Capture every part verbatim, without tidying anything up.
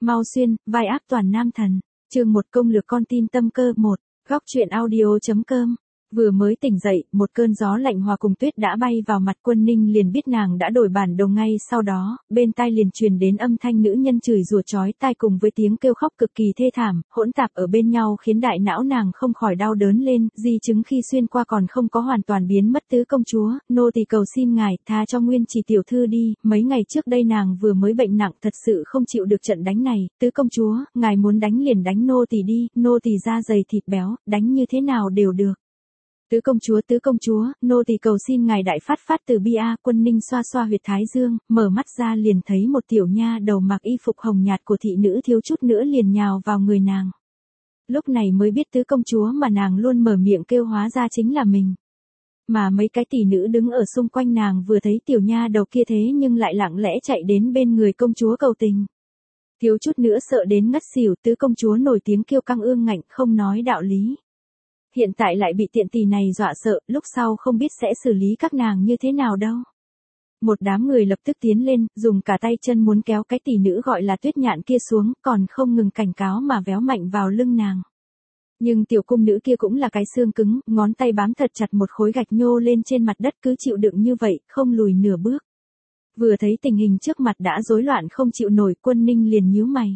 Mau Xuyên, vai ác toàn nam thần. Chương một công lược con tin tâm cơ một. Góc truyện audio.com. Vừa mới tỉnh dậy, một cơn gió lạnh hòa cùng tuyết đã bay vào mặt Quân Ninh liền biết nàng đã đổi bản đồ ngay sau đó, bên tai liền truyền đến âm thanh nữ nhân chửi rủa chói tai cùng với tiếng kêu khóc cực kỳ thê thảm, hỗn tạp ở bên nhau khiến đại não nàng không khỏi đau đớn lên, di chứng khi xuyên qua còn không có hoàn toàn biến mất. Tứ công chúa, nô tỳ cầu xin ngài, tha cho Nguyên Chỉ tiểu thư đi, mấy ngày trước đây nàng vừa mới bệnh nặng thật sự không chịu được trận đánh này, tứ công chúa, ngài muốn đánh liền đánh nô tỳ đi, nô tỳ da dày thịt béo, đánh như thế nào đều được. Tứ công chúa, tứ công chúa, nô tỳ cầu xin ngài đại phát phát từ bi a. Quân Ninh xoa xoa huyệt thái dương, mở mắt ra liền thấy một tiểu nha đầu mặc y phục hồng nhạt của thị nữ thiếu chút nữa liền nhào vào người nàng. Lúc này mới biết tứ công chúa mà nàng luôn mở miệng kêu hóa ra chính là mình. Mà mấy cái tỷ nữ đứng ở xung quanh nàng vừa thấy tiểu nha đầu kia thế nhưng lại lặng lẽ chạy đến bên người công chúa cầu tình. Thiếu chút nữa sợ đến ngất xỉu, tứ công chúa nổi tiếng kiêu căng ương ngạnh không nói đạo lý. Hiện tại lại bị tiện tỳ này dọa sợ, lúc sau không biết sẽ xử lý các nàng như thế nào đâu. Một đám người lập tức tiến lên, dùng cả tay chân muốn kéo cái tỷ nữ gọi là Tuyết Nhạn kia xuống, còn không ngừng cảnh cáo mà véo mạnh vào lưng nàng. Nhưng tiểu cung nữ kia cũng là cái xương cứng, ngón tay bám thật chặt một khối gạch nhô lên trên mặt đất cứ chịu đựng như vậy, không lùi nửa bước. Vừa thấy tình hình trước mặt đã rối loạn không chịu nổi, Quân Ninh liền nhíu mày.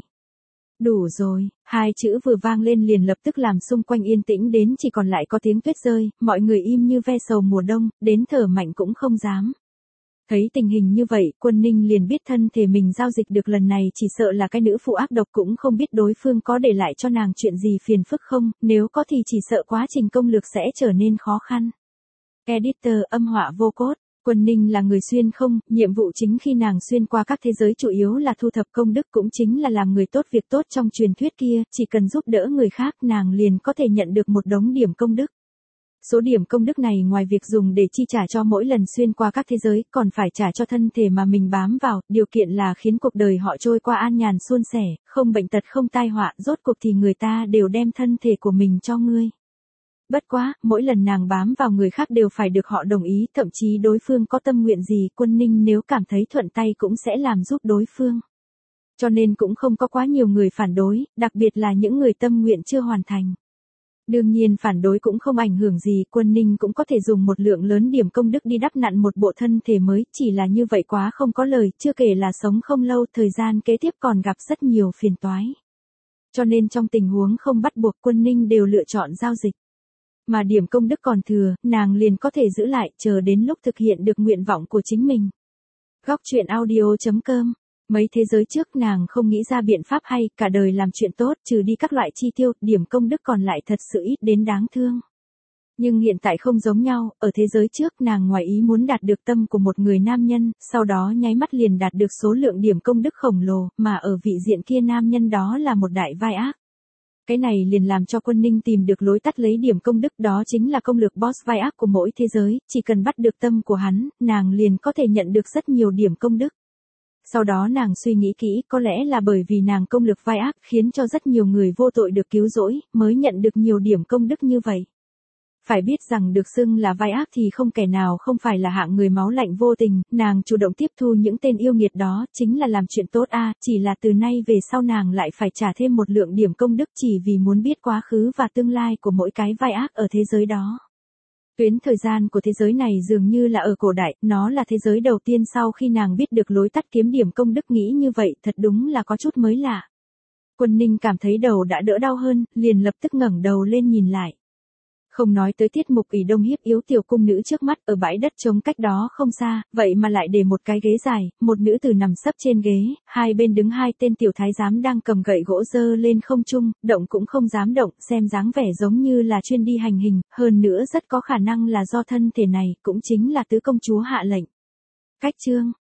Đủ rồi, hai chữ vừa vang lên liền lập tức làm xung quanh yên tĩnh đến chỉ còn lại có tiếng tuyết rơi, mọi người im như ve sầu mùa đông, đến thở mạnh cũng không dám. Thấy tình hình như vậy, Quân Ninh liền biết thân thể mình giao dịch được lần này chỉ sợ là cái nữ phụ ác độc, cũng không biết đối phương có để lại cho nàng chuyện gì phiền phức không, nếu có thì chỉ sợ quá trình công lược sẽ trở nên khó khăn. Editor âm họa vô cốt. Quân Ninh là người xuyên không, nhiệm vụ chính khi nàng xuyên qua các thế giới chủ yếu là thu thập công đức, cũng chính là làm người tốt việc tốt trong truyền thuyết kia, chỉ cần giúp đỡ người khác nàng liền có thể nhận được một đống điểm công đức. Số điểm công đức này ngoài việc dùng để chi trả cho mỗi lần xuyên qua các thế giới, còn phải trả cho thân thể mà mình bám vào, điều kiện là khiến cuộc đời họ trôi qua an nhàn suôn sẻ, không bệnh tật không tai họa, rốt cuộc thì người ta đều đem thân thể của mình cho ngươi. Bất quá, mỗi lần nàng bám vào người khác đều phải được họ đồng ý, thậm chí đối phương có tâm nguyện gì, Quân Ninh nếu cảm thấy thuận tay cũng sẽ làm giúp đối phương. Cho nên cũng không có quá nhiều người phản đối, đặc biệt là những người tâm nguyện chưa hoàn thành. Đương nhiên phản đối cũng không ảnh hưởng gì, Quân Ninh cũng có thể dùng một lượng lớn điểm công đức đi đắp nặn một bộ thân thể mới, chỉ là như vậy quá không có lời, chưa kể là sống không lâu, thời gian kế tiếp còn gặp rất nhiều phiền toái. Cho nên trong tình huống không bắt buộc, Quân Ninh đều lựa chọn giao dịch. Mà điểm công đức còn thừa, nàng liền có thể giữ lại, chờ đến lúc thực hiện được nguyện vọng của chính mình. Góc truyện audio.com. Mấy thế giới trước nàng không nghĩ ra biện pháp hay, cả đời làm chuyện tốt, trừ đi các loại chi tiêu, điểm công đức còn lại thật sự ít đến đáng thương. Nhưng hiện tại không giống nhau, ở thế giới trước nàng ngoài ý muốn đạt được tâm của một người nam nhân, sau đó nháy mắt liền đạt được số lượng điểm công đức khổng lồ, mà ở vị diện kia nam nhân đó là một đại vai ác. Cái này liền làm cho Quân Ninh tìm được lối tắt lấy điểm công đức, đó chính là công lược boss vai ác của mỗi thế giới, chỉ cần bắt được tâm của hắn, nàng liền có thể nhận được rất nhiều điểm công đức. Sau đó nàng suy nghĩ kỹ, có lẽ là bởi vì nàng công lược vai ác khiến cho rất nhiều người vô tội được cứu rỗi, mới nhận được nhiều điểm công đức như vậy. Phải biết rằng được xưng là vai ác thì không kẻ nào không phải là hạng người máu lạnh vô tình, nàng chủ động tiếp thu những tên yêu nghiệt đó, chính là làm chuyện tốt a, chỉ là từ nay về sau nàng lại phải trả thêm một lượng điểm công đức chỉ vì muốn biết quá khứ và tương lai của mỗi cái vai ác ở thế giới đó. Tuyến thời gian của thế giới này dường như là ở cổ đại, nó là thế giới đầu tiên sau khi nàng biết được lối tắt kiếm điểm công đức, nghĩ như vậy thật đúng là có chút mới lạ. Quân Ninh cảm thấy đầu đã đỡ đau hơn, liền lập tức ngẩng đầu lên nhìn lại. Không nói tới tiết mục ỷ đông hiếp yếu tiểu cung nữ trước mắt, ở bãi đất trống cách đó không xa, vậy mà lại để một cái ghế dài, một nữ tử nằm sấp trên ghế, hai bên đứng hai tên tiểu thái giám đang cầm gậy gỗ giơ lên không trung, động cũng không dám động, xem dáng vẻ giống như là chuyên đi hành hình, hơn nữa rất có khả năng là do thân thể này, cũng chính là tứ công chúa hạ lệnh. Cách chương